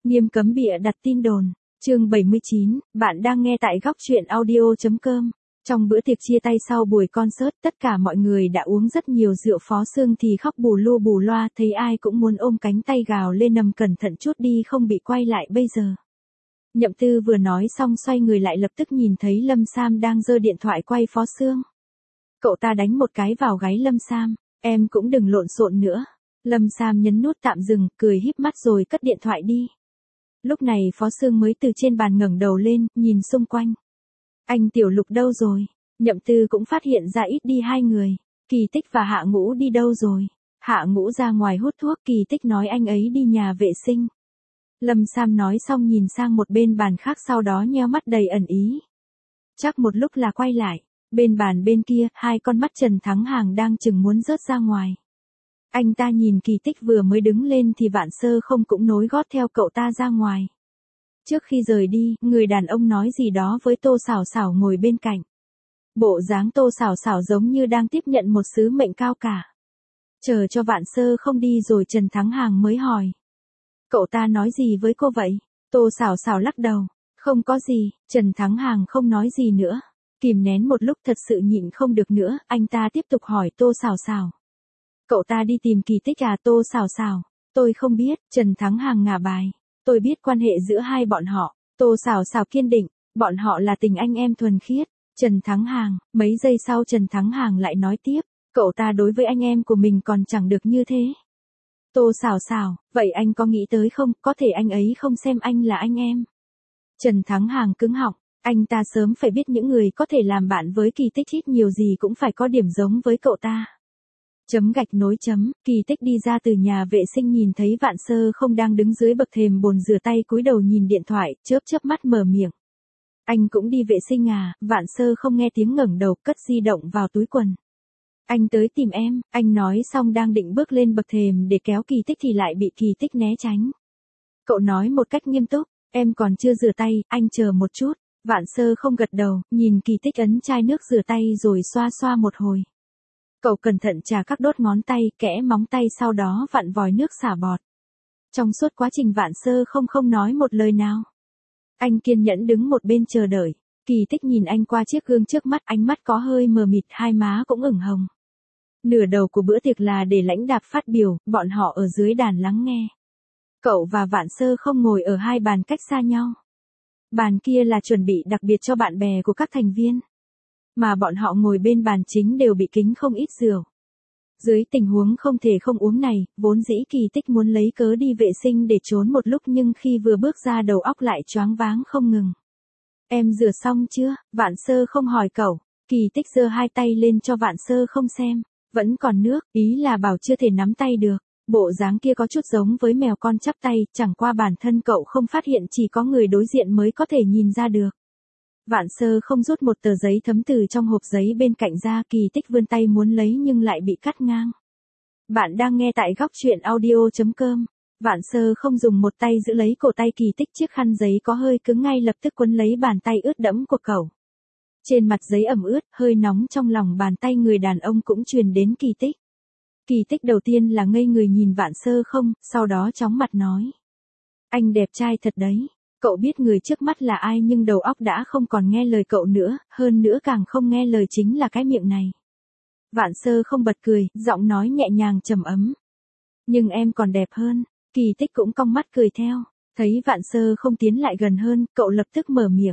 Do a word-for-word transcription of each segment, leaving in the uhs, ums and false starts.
Nghiêm cấm bịa đặt tin đồn. Chương bảy mươi chín, bạn đang nghe tại góc truyện audio.com. Trong bữa tiệc chia tay sau buổi concert, tất cả mọi người đã uống rất nhiều rượu. Phó Sương thì khóc bù lu bù loa, thấy ai cũng muốn ôm cánh tay gào lên nằm cẩn thận chút đi không bị quay lại bây giờ. Nhậm Tư vừa nói xong xoay người lại lập tức nhìn thấy Lâm Sam đang giơ điện thoại quay Phó Sương. Cậu ta đánh một cái vào gáy Lâm Sam, em cũng đừng lộn xộn nữa. Lâm Sam nhấn nút tạm dừng, cười híp mắt rồi cất điện thoại đi. Lúc này Phó Sương mới từ trên bàn ngẩng đầu lên, nhìn xung quanh. Anh Tiểu Lục đâu rồi? Nhậm Tư cũng phát hiện ra ít đi hai người. Kỳ Tích và Hạ Ngũ đi đâu rồi? Hạ Ngũ ra ngoài hút thuốc, Kỳ Tích nói anh ấy đi nhà vệ sinh. Lâm Sam nói xong nhìn sang một bên bàn khác, sau đó nheo mắt đầy ẩn ý. Chắc một lúc là quay lại. Bên bàn bên kia, hai con mắt Trần Thắng Hàng đang chừng muốn rớt ra ngoài. Anh ta nhìn Kỳ Tích vừa mới đứng lên thì Vạn Sơ Không cũng nối gót theo cậu ta ra ngoài. Trước khi rời đi, người đàn ông nói gì đó với Tô Sảo Sảo ngồi bên cạnh. Bộ dáng Tô Sảo Sảo giống như đang tiếp nhận một sứ mệnh cao cả. Chờ cho Vạn Sơ Không đi rồi Trần Thắng Hàng mới hỏi. Cậu ta nói gì với cô vậy? Tô Sảo Sảo lắc đầu. Không có gì, Trần Thắng Hàng không nói gì nữa. Kìm nén một lúc thật sự nhịn không được nữa, anh ta tiếp tục hỏi Tô Sảo Sảo. Cậu ta đi tìm Kỳ Tích à? Tô Sảo Sảo. Tôi không biết, Trần Thắng Hàng ngả bài. Tôi biết quan hệ giữa hai bọn họ. Tô Sảo Sảo kiên định, bọn họ là tình anh em thuần khiết. Trần Thắng Hàng, mấy giây sau Trần Thắng Hàng lại nói tiếp, cậu ta đối với anh em của mình còn chẳng được như thế. Tô Sảo Sảo, vậy anh có nghĩ tới không, có thể anh ấy không xem anh là anh em. Trần Thắng Hàng cứng họng, anh ta sớm phải biết những người có thể làm bạn với Kỳ Tích ít nhiều gì cũng phải có điểm giống với cậu ta. Chấm gạch nối chấm, Kỳ Tích đi ra từ nhà vệ sinh nhìn thấy Vạn Sơ Không đang đứng dưới bậc thềm bồn rửa tay cúi đầu nhìn điện thoại, chớp chớp mắt mở miệng. Anh cũng đi vệ sinh à? Vạn Sơ Không nghe tiếng ngẩng đầu, cất di động vào túi quần. Anh tới tìm em, anh nói xong đang định bước lên bậc thềm để kéo Kỳ Tích thì lại bị Kỳ Tích né tránh. Cậu nói một cách nghiêm túc, em còn chưa rửa tay, anh chờ một chút. Vạn Sơ Không gật đầu, nhìn Kỳ Tích ấn chai nước rửa tay rồi xoa xoa một hồi. Cậu cẩn thận chà các đốt ngón tay, kẽ móng tay, sau đó vặn vòi nước xả bọt. Trong suốt quá trình Vạn Sơ Không không nói một lời nào. Anh kiên nhẫn đứng một bên chờ đợi. Kỳ Tích nhìn anh qua chiếc gương trước mắt, ánh mắt có hơi mờ mịt, hai má cũng ửng hồng. Nửa đầu của bữa tiệc là để lãnh đạp phát biểu, bọn họ ở dưới đàn lắng nghe. Cậu và Vạn Sơ Không ngồi ở hai bàn cách xa nhau. Bàn kia là chuẩn bị đặc biệt cho bạn bè của các thành viên. Mà bọn họ ngồi bên bàn chính đều bị kính không ít rượu. Dưới tình huống không thể không uống này, vốn dĩ Kỳ Tích muốn lấy cớ đi vệ sinh để trốn một lúc, nhưng khi vừa bước ra đầu óc lại choáng váng không ngừng. Em rửa xong chưa? Vạn Sơ Không hỏi cậu. Kỳ Tích giơ hai tay lên cho Vạn Sơ Không xem. Vẫn còn nước, ý là bảo chưa thể nắm tay được. Bộ dáng kia có chút giống với mèo con chắp tay, chẳng qua bản thân cậu không phát hiện, chỉ có người đối diện mới có thể nhìn ra được. Vạn Sơ Không rút một tờ giấy thấm từ trong hộp giấy bên cạnh ra, Kỳ Tích vươn tay muốn lấy nhưng lại bị cắt ngang. Bạn đang nghe tại góc truyện audio.com. Vạn Sơ Không dùng một tay giữ lấy cổ tay Kỳ Tích, chiếc khăn giấy có hơi cứng ngay lập tức quấn lấy bàn tay ướt đẫm của cậu. Trên mặt giấy ẩm ướt, hơi nóng trong lòng bàn tay người đàn ông cũng truyền đến Kỳ Tích. Kỳ Tích đầu tiên là ngây người nhìn Vạn Sơ Không, sau đó chóng mặt nói. Anh đẹp trai thật đấy. Cậu biết người trước mắt là ai nhưng đầu óc đã không còn nghe lời cậu nữa, hơn nữa càng không nghe lời chính là cái miệng này. Vạn Sơ Không bật cười, giọng nói nhẹ nhàng trầm ấm. Nhưng em còn đẹp hơn. Kỳ Tích cũng cong mắt cười theo. Thấy Vạn Sơ Không tiến lại gần hơn, cậu lập tức mở miệng.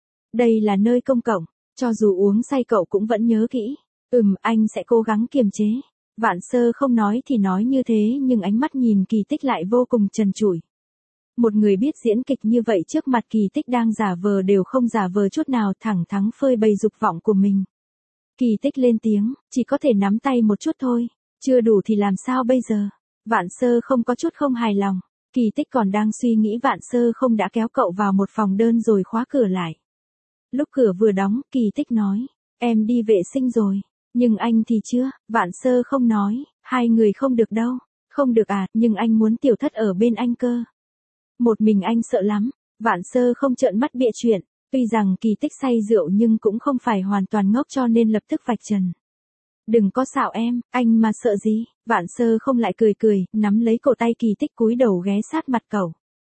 Đây là nơi công cộng, cho dù uống say cậu cũng vẫn nhớ kỹ. Ừm, anh sẽ cố gắng kiềm chế. Vạn Sơ Không nói thì nói như thế nhưng ánh mắt nhìn Kỳ Tích lại vô cùng trần trụi. Một người biết diễn kịch như vậy trước mặt Kỳ Tích đang giả vờ đều không giả vờ chút nào, thẳng thắn phơi bày dục vọng của mình. Kỳ Tích lên tiếng, chỉ có thể nắm tay một chút thôi, chưa đủ thì làm sao bây giờ? Vạn Sơ Không có chút không hài lòng. Kỳ Tích còn đang suy nghĩ Vạn Sơ Không đã kéo cậu vào một phòng đơn rồi khóa cửa lại. Lúc cửa vừa đóng, Kỳ Tích nói, em đi vệ sinh rồi, nhưng anh thì chưa. Vạn Sơ Không nói, hai người không được đâu. Không được à, nhưng anh muốn Tiểu Thất ở bên anh cơ. Một mình anh sợ lắm. Vạn Sơ Không trợn mắt bịa chuyện. Tuy rằng Kỳ Tích say rượu nhưng cũng không phải hoàn toàn ngốc cho nên lập tức vạch trần. Đừng có xạo em, anh mà sợ gì? Vạn Sơ Không lại cười cười, nắm lấy cổ tay Kỳ Tích cúi đầu ghé sát mặt cậu.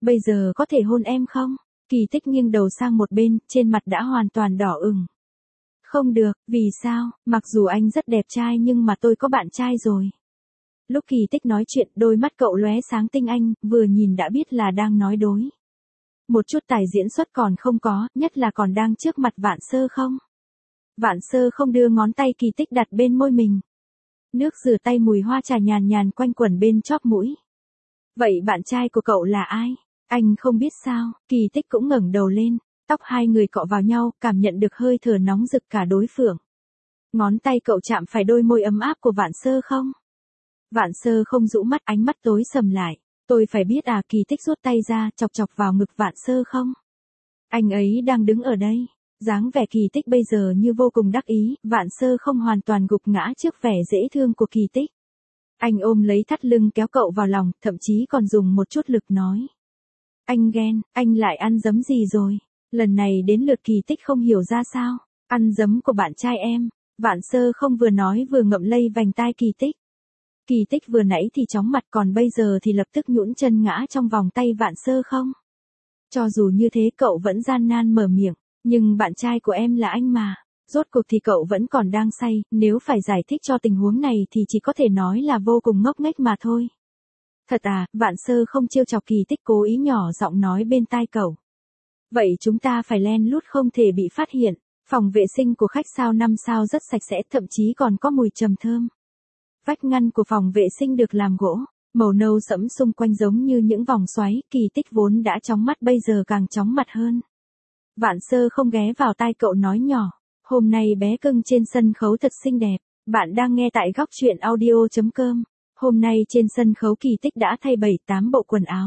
Bây giờ có thể hôn em không? Kỳ tích nghiêng đầu sang một bên, trên mặt đã hoàn toàn đỏ ửng. Không được, vì sao? Mặc dù anh rất đẹp trai nhưng mà tôi có bạn trai rồi. Lúc Kỳ tích nói chuyện, đôi mắt cậu lóe sáng tinh anh, vừa nhìn đã biết là đang nói dối. Một chút tài diễn xuất còn không có, nhất là còn đang trước mặt Vạn Sơ không? Vạn Sơ không đưa ngón tay Kỳ tích đặt bên môi mình. Nước rửa tay mùi hoa trà nhàn nhàn quanh quẩn bên chóp mũi. Vậy bạn trai của cậu là ai? Anh không biết sao? Kỳ tích cũng ngẩng đầu lên, tóc hai người cọ vào nhau, cảm nhận được hơi thở nóng rực cả đối phương. Ngón tay cậu chạm phải đôi môi ấm áp của Vạn Sơ không? Vạn Sơ không rũ mắt, ánh mắt tối sầm lại. Tôi phải biết à? Kỳ tích rút tay ra, chọc chọc vào ngực Vạn Sơ không? Anh ấy đang đứng ở đây. Dáng vẻ Kỳ tích bây giờ như vô cùng đắc ý, Vạn Sơ không hoàn toàn gục ngã trước vẻ dễ thương của Kỳ tích. Anh ôm lấy thắt lưng kéo cậu vào lòng, thậm chí còn dùng một chút lực nói. Anh ghen, anh lại ăn giấm gì rồi? Lần này đến lượt Kỳ tích không hiểu ra sao. Ăn giấm của bạn trai em. Vạn Sơ không vừa nói vừa ngậm lây vành tai Kỳ tích. Kỳ tích vừa nãy thì chóng mặt, còn bây giờ thì lập tức nhũn chân ngã trong vòng tay Vạn Sơ không. Cho dù như thế cậu vẫn gian nan mở miệng. Nhưng bạn trai của em là anh mà. Rốt cuộc thì cậu vẫn còn đang say, nếu phải giải thích cho tình huống này thì chỉ có thể nói là vô cùng ngốc nghếch mà thôi. Thật à? Vạn Sơ không trêu chọc Kỳ tích, cố ý nhỏ giọng nói bên tai cậu. Vậy chúng ta phải len lút không thể bị phát hiện. Phòng vệ sinh của khách sao năm sao rất sạch sẽ, thậm chí còn có mùi trầm thơm. Vách ngăn của phòng vệ sinh được làm gỗ, màu nâu sẫm xung quanh giống như những vòng xoáy. Kỳ tích vốn đã chóng mắt bây giờ càng chóng mặt hơn. Vạn Sơ không ghé vào tai cậu nói nhỏ. Hôm nay bé cưng trên sân khấu thật xinh đẹp. Bạn đang nghe tại góc truyện audio chấm com. Hôm nay trên sân khấu Kỳ tích đã thay bảy tám bộ quần áo.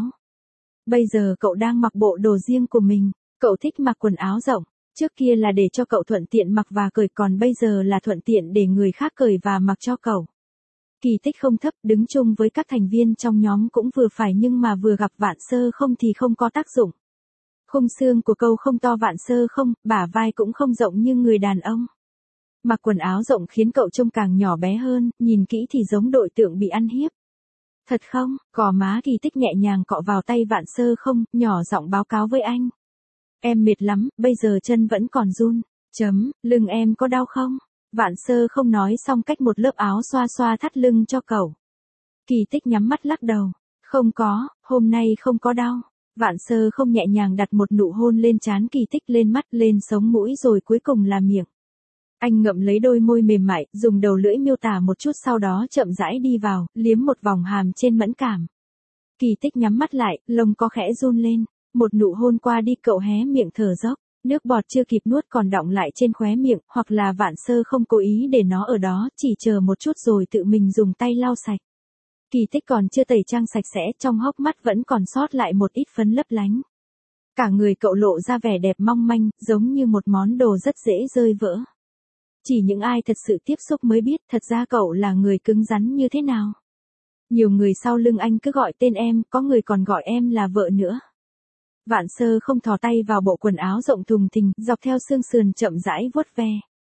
Bây giờ cậu đang mặc bộ đồ riêng của mình. Cậu thích mặc quần áo rộng. Trước kia là để cho cậu thuận tiện mặc và cởi, còn bây giờ là thuận tiện để người khác cởi và mặc cho cậu. Kỳ tích không thấp, đứng chung với các thành viên trong nhóm cũng vừa phải, nhưng mà vừa gặp Vạn Sơ không thì không có tác dụng. Khung xương của cậu không to Vạn Sơ không, bả vai cũng không rộng như người đàn ông. Mặc quần áo rộng khiến cậu trông càng nhỏ bé hơn, nhìn kỹ thì giống đội tượng bị ăn hiếp. Thật không? Cò má Kỳ tích nhẹ nhàng cọ vào tay Vạn Sơ không, nhỏ giọng báo cáo với anh. Em mệt lắm, bây giờ chân vẫn còn run. Chấm, lưng em có đau không? Vạn Sơ không nói xong cách một lớp áo xoa xoa thắt lưng cho cậu. Kỳ tích nhắm mắt lắc đầu. Không có, hôm nay không có đau. Vạn Sơ không nhẹ nhàng đặt một nụ hôn lên trán Kỳ tích, lên mắt, lên sống mũi, rồi cuối cùng là miệng. Anh ngậm lấy đôi môi mềm mại, dùng đầu lưỡi miêu tả một chút, sau đó chậm rãi đi vào, liếm một vòng hàm trên mẫn cảm. Kỳ tích nhắm mắt lại, lông có khẽ run lên. Một nụ hôn qua đi, cậu hé miệng thở dốc. Nước bọt chưa kịp nuốt còn đọng lại trên khóe miệng, hoặc là Vạn Sơ không cố ý để nó ở đó, chỉ chờ một chút rồi tự mình dùng tay lau sạch. Kỳ tích còn chưa tẩy trang sạch sẽ, trong hốc mắt vẫn còn sót lại một ít phấn lấp lánh. Cả người cậu lộ ra vẻ đẹp mong manh, giống như một món đồ rất dễ rơi vỡ. Chỉ những ai thật sự tiếp xúc mới biết thật ra cậu là người cứng rắn như thế nào. Nhiều người sau lưng anh cứ gọi tên em, có người còn gọi em là vợ nữa. Vạn Sơ không thò tay vào bộ quần áo rộng thùng thình, dọc theo xương sườn chậm rãi vuốt ve.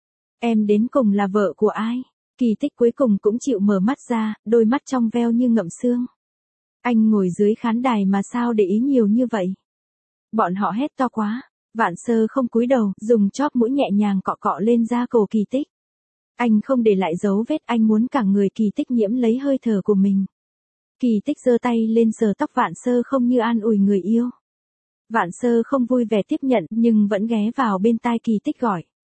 Em đến cùng là vợ của ai? Kỳ tích cuối cùng cũng chịu mở mắt ra, đôi mắt trong veo như ngậm xương. Anh ngồi dưới khán đài mà sao để ý nhiều như vậy? Bọn họ hét to quá. Vạn Sơ không cúi đầu, dùng chóp mũi nhẹ nhàng cọ cọ lên da cổ Kỳ tích. Anh không để lại dấu vết, anh muốn cả người Kỳ tích nhiễm lấy hơi thở của mình. Kỳ tích giơ tay lên sờ tóc Vạn Sơ không như an ủi người yêu. Vạn Sơ không vui vẻ tiếp nhận, nhưng vẫn ghé vào bên tai Kỳ tích gọi.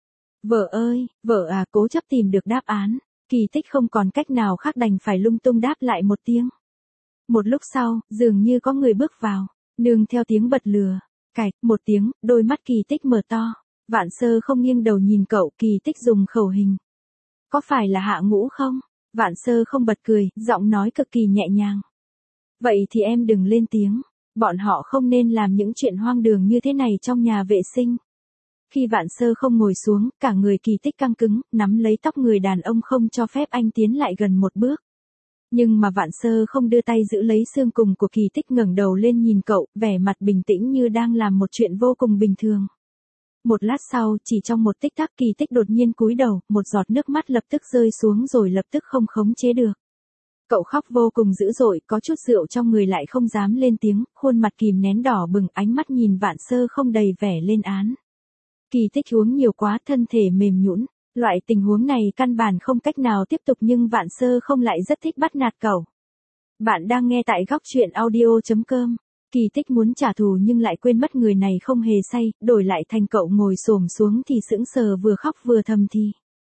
Vợ ơi, vợ à, cố chấp tìm được đáp án. Kỳ tích không còn cách nào khác đành phải lung tung đáp lại một tiếng. Một lúc sau, dường như có người bước vào, nương theo tiếng bật lửa. Cạch, một tiếng, đôi mắt Kỳ tích mở to. Vạn Sơ không nghiêng đầu nhìn cậu, Kỳ tích dùng khẩu hình. Có phải là Hạ Ngũ không? Vạn Sơ không bật cười, giọng nói cực kỳ nhẹ nhàng. Vậy thì em đừng lên tiếng. Bọn họ không nên làm những chuyện hoang đường như thế này trong nhà vệ sinh. Khi Vạn Sơ không ngồi xuống, cả người Kỳ tích căng cứng, nắm lấy tóc người đàn ông không cho phép anh tiến lại gần một bước. Nhưng mà Vạn Sơ không đưa tay giữ lấy xương cùng của Kỳ tích, ngẩng đầu lên nhìn cậu, vẻ mặt bình tĩnh như đang làm một chuyện vô cùng bình thường. Một lát sau, chỉ trong một tích tắc, Kỳ tích đột nhiên cúi đầu, một giọt nước mắt lập tức rơi xuống rồi lập tức không khống chế được. Cậu khóc vô cùng dữ dội, có chút rượu trong người lại không dám lên tiếng, khuôn mặt kìm nén đỏ bừng, ánh mắt nhìn Vạn Sơ không đầy vẻ lên án. Kỳ Tích uống nhiều quá, thân thể mềm nhũn, loại tình huống này căn bản không cách nào tiếp tục, nhưng Vạn Sơ không lại rất thích bắt nạt cậu. Bạn đang nghe tại góc truyện audio chấm com. Kỳ Tích muốn trả thù nhưng lại quên mất người này không hề say, đổi lại thành cậu ngồi xổm xuống thì sững sờ, vừa khóc vừa thầm thì.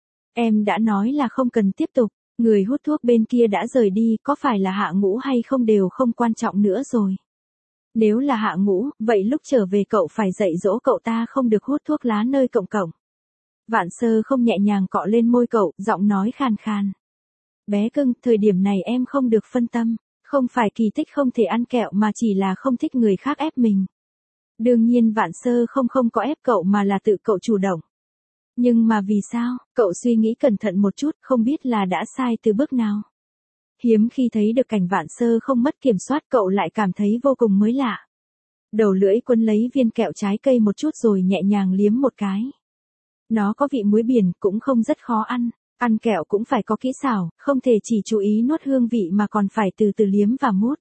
Em đã nói là không cần tiếp tục, người hút thuốc bên kia đã rời đi, có phải là Hạ Ngũ hay không đều không quan trọng nữa rồi. Nếu là Hạ Ngũ, vậy lúc trở về cậu phải dạy dỗ cậu ta không được hút thuốc lá nơi công cộng. Vạn Sơ không nhẹ nhàng cọ lên môi cậu, giọng nói khàn khàn. Bé cưng, thời điểm này em không được phân tâm, không phải Kỳ Tích không thể ăn kẹo mà chỉ là không thích người khác ép mình. Đương nhiên Vạn Sơ không không có ép cậu mà là tự cậu chủ động. Nhưng mà vì sao, cậu suy nghĩ cẩn thận một chút, không biết là đã sai từ bước nào. Hiếm khi thấy được cảnh Vạn Sơ không mất kiểm soát, cậu lại cảm thấy vô cùng mới lạ. Đầu lưỡi quấn lấy viên kẹo trái cây một chút rồi nhẹ nhàng liếm một cái. Nó có vị muối biển, cũng không rất khó ăn. Ăn kẹo cũng phải có kỹ xảo, không thể chỉ chú ý nuốt hương vị mà còn phải từ từ liếm và mút.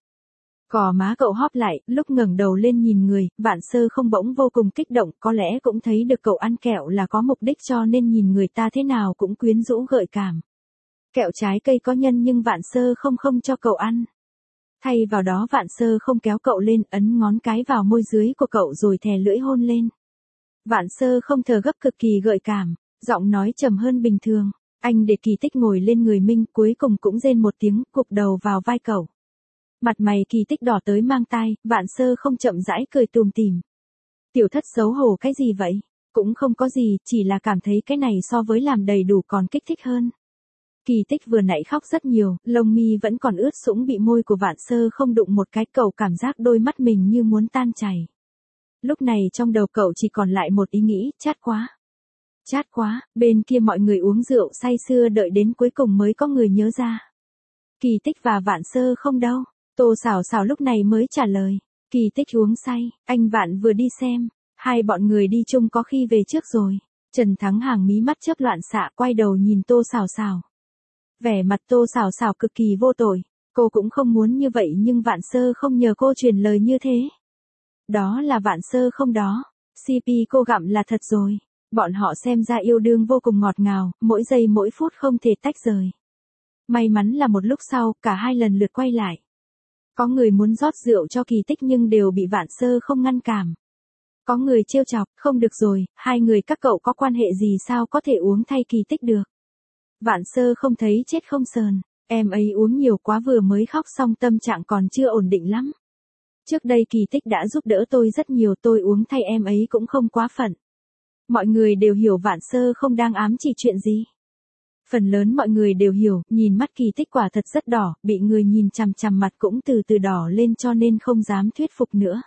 Cò má cậu hóp lại, lúc ngẩng đầu lên nhìn người, Vạn Sơ không bỗng vô cùng kích động, có lẽ cũng thấy được cậu ăn kẹo là có mục đích cho nên nhìn người ta thế nào cũng quyến rũ gợi cảm. Kẹo trái cây có nhân nhưng Vạn Sơ không không cho cậu ăn. Thay vào đó Vạn Sơ không kéo cậu lên, ấn ngón cái vào môi dưới của cậu rồi thè lưỡi hôn lên. Vạn Sơ không thở gấp, cực kỳ gợi cảm, giọng nói trầm hơn bình thường. Anh để Kỳ Tích ngồi lên người mình, cuối cùng cũng rên một tiếng, cụp đầu vào vai cậu. Mặt mày Kỳ Tích đỏ tới mang tai, Vạn Sơ không chậm rãi cười tùm tìm. Tiểu thất xấu hổ cái gì vậy? Cũng không có gì, chỉ là cảm thấy cái này so với làm đầy đủ còn kích thích hơn. Kỳ Tích vừa nãy khóc rất nhiều, lông mi vẫn còn ướt sũng bị môi của Vạn Sơ không đụng một cái, cậu cảm giác đôi mắt mình như muốn tan chảy. Lúc này trong đầu cậu chỉ còn lại một ý nghĩ, chát quá. Chát quá, bên kia mọi người uống rượu say sưa đợi đến cuối cùng mới có người nhớ ra. Kỳ Tích và Vạn Sơ không đâu, Tô Sảo Sảo lúc này mới trả lời. Kỳ Tích uống say, anh Vạn vừa đi xem, hai bọn người đi chung có khi về trước rồi. Trần Thắng Hàng mí mắt chớp loạn xạ, quay đầu nhìn Tô Sảo Sảo. Vẻ mặt Tô Sảo Sảo cực kỳ vô tội, cô cũng không muốn như vậy nhưng Vạn Sơ không nhờ cô truyền lời như thế. Đó là Vạn Sơ không đó, xê pê cô gặm là thật rồi. Bọn họ xem ra yêu đương vô cùng ngọt ngào, mỗi giây mỗi phút không thể tách rời. May mắn là một lúc sau, cả hai lần lượt quay lại. Có người muốn rót rượu cho Kỳ Tích nhưng đều bị Vạn Sơ không ngăn cản. Có người trêu chọc, không được rồi, hai người các cậu có quan hệ gì sao có thể uống thay Kỳ Tích được. Vạn Sơ không thấy chết không sờn, em ấy uống nhiều quá vừa mới khóc xong tâm trạng còn chưa ổn định lắm. Trước đây Kỳ Tích đã giúp đỡ tôi rất nhiều, tôi uống thay em ấy cũng không quá phận. Mọi người đều hiểu Vạn Sơ không đang ám chỉ chuyện gì. Phần lớn mọi người đều hiểu, nhìn mắt Kỳ Tích quả thật rất đỏ, bị người nhìn chằm chằm mặt cũng từ từ đỏ lên cho nên không dám thuyết phục nữa.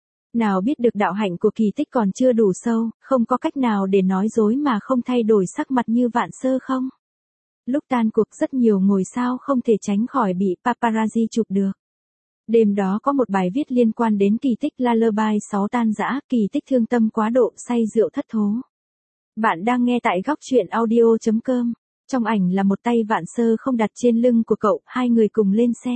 Nào biết được đạo hạnh của Kỳ Tích còn chưa đủ sâu, không có cách nào để nói dối mà không thay đổi sắc mặt như Vạn Sơ không. Lúc tan cuộc rất nhiều ngôi sao không thể tránh khỏi bị paparazzi chụp được. Đêm đó có một bài viết liên quan đến Kỳ Tích Lullaby sáu tan rã, Kỳ Tích thương tâm quá độ, say rượu thất thố. Bạn đang nghe tại góc truyện audio chấm com. Trong ảnh là một tay Vạn Sơ không đặt trên lưng của cậu, hai người cùng lên xe.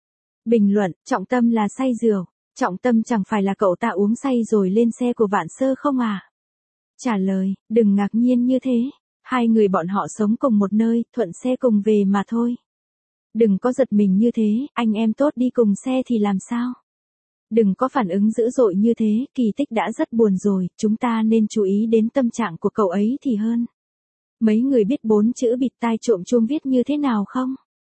Bình luận, trọng tâm là say rượu, trọng tâm chẳng phải là cậu ta uống say rồi lên xe của Vạn Sơ không à? Trả lời, đừng ngạc nhiên như thế, hai người bọn họ sống cùng một nơi, thuận xe cùng về mà thôi. Đừng có giật mình như thế, anh em tốt đi cùng xe thì làm sao? Đừng có phản ứng dữ dội như thế, Kỳ Tích đã rất buồn rồi, chúng ta nên chú ý đến tâm trạng của cậu ấy thì hơn. Mấy người biết bốn chữ bịt tai trộm chuông viết như thế nào không?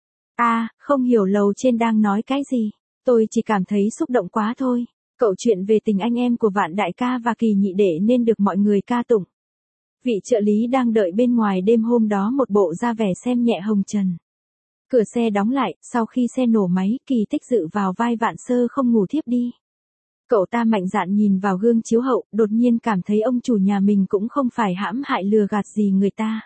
À, không hiểu lầu trên đang nói cái gì, tôi chỉ cảm thấy xúc động quá thôi. Cậu chuyện về tình anh em của Vạn đại ca và Kỳ nhị đệ nên được mọi người ca tụng. Vị trợ lý đang đợi bên ngoài đêm hôm đó một bộ da vẻ xem nhẹ hồng trần. Cửa xe đóng lại, sau khi xe nổ máy, Kỳ Tích dựa vào vai Vạn Sơ không ngủ thiếp đi. Cậu ta mạnh dạn nhìn vào gương chiếu hậu, đột nhiên cảm thấy ông chủ nhà mình cũng không phải hãm hại lừa gạt gì người ta.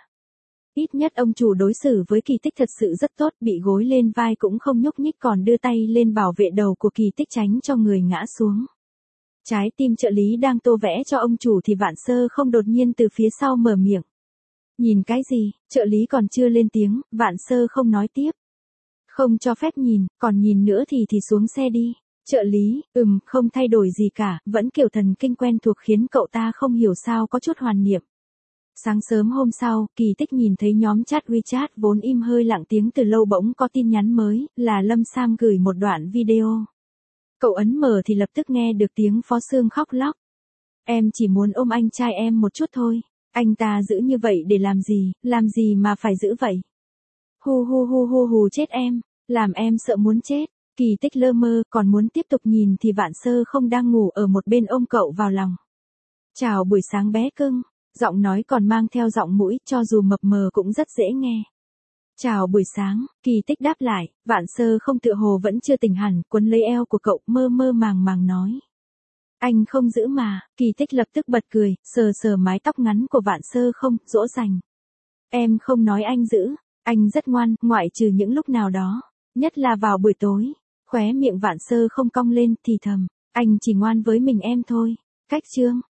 Ít nhất ông chủ đối xử với Kỳ Tích thật sự rất tốt, bị gối lên vai cũng không nhúc nhích còn đưa tay lên bảo vệ đầu của Kỳ Tích tránh cho người ngã xuống. Trái tim trợ lý đang tô vẽ cho ông chủ thì Vạn Sơ không đột nhiên từ phía sau mở miệng. Nhìn cái gì, trợ lý còn chưa lên tiếng, Vạn Sơ không nói tiếp. Không cho phép nhìn, còn nhìn nữa thì thì xuống xe đi. Trợ lý, ừm, không thay đổi gì cả, vẫn kiểu thần kinh quen thuộc khiến cậu ta không hiểu sao có chút hoàn niệm. Sáng sớm hôm sau, Kỳ Tích nhìn thấy nhóm chat WeChat vốn im hơi lặng tiếng từ lâu bỗng có tin nhắn mới, là Lâm Sam gửi một đoạn video. Cậu ấn mở thì lập tức nghe được tiếng Phó Sương khóc lóc. Em chỉ muốn ôm anh trai em một chút thôi. Anh ta giữ như vậy để làm gì, làm gì mà phải giữ vậy? Hu hu hu hu hu chết em, làm em sợ muốn chết. Kỳ Tích lơ mơ, còn muốn tiếp tục nhìn thì Vạn Sơ không đang ngủ ở một bên ôm cậu vào lòng. Chào buổi sáng bé cưng, giọng nói còn mang theo giọng mũi, cho dù mập mờ cũng rất dễ nghe. Chào buổi sáng, Kỳ Tích đáp lại, Vạn Sơ không tựa hồ vẫn chưa tỉnh hẳn, quấn lấy eo của cậu, mơ mơ màng màng nói. Anh không giữ mà, Kỳ Tích lập tức bật cười, sờ sờ mái tóc ngắn của Vạn Sơ không, dỗ dành. Em không nói anh giữ, anh rất ngoan, ngoại trừ những lúc nào đó, nhất là vào buổi tối. Khóe miệng Vạn Sơ không cong lên, thì thầm, anh chỉ ngoan với mình em thôi. Cách chương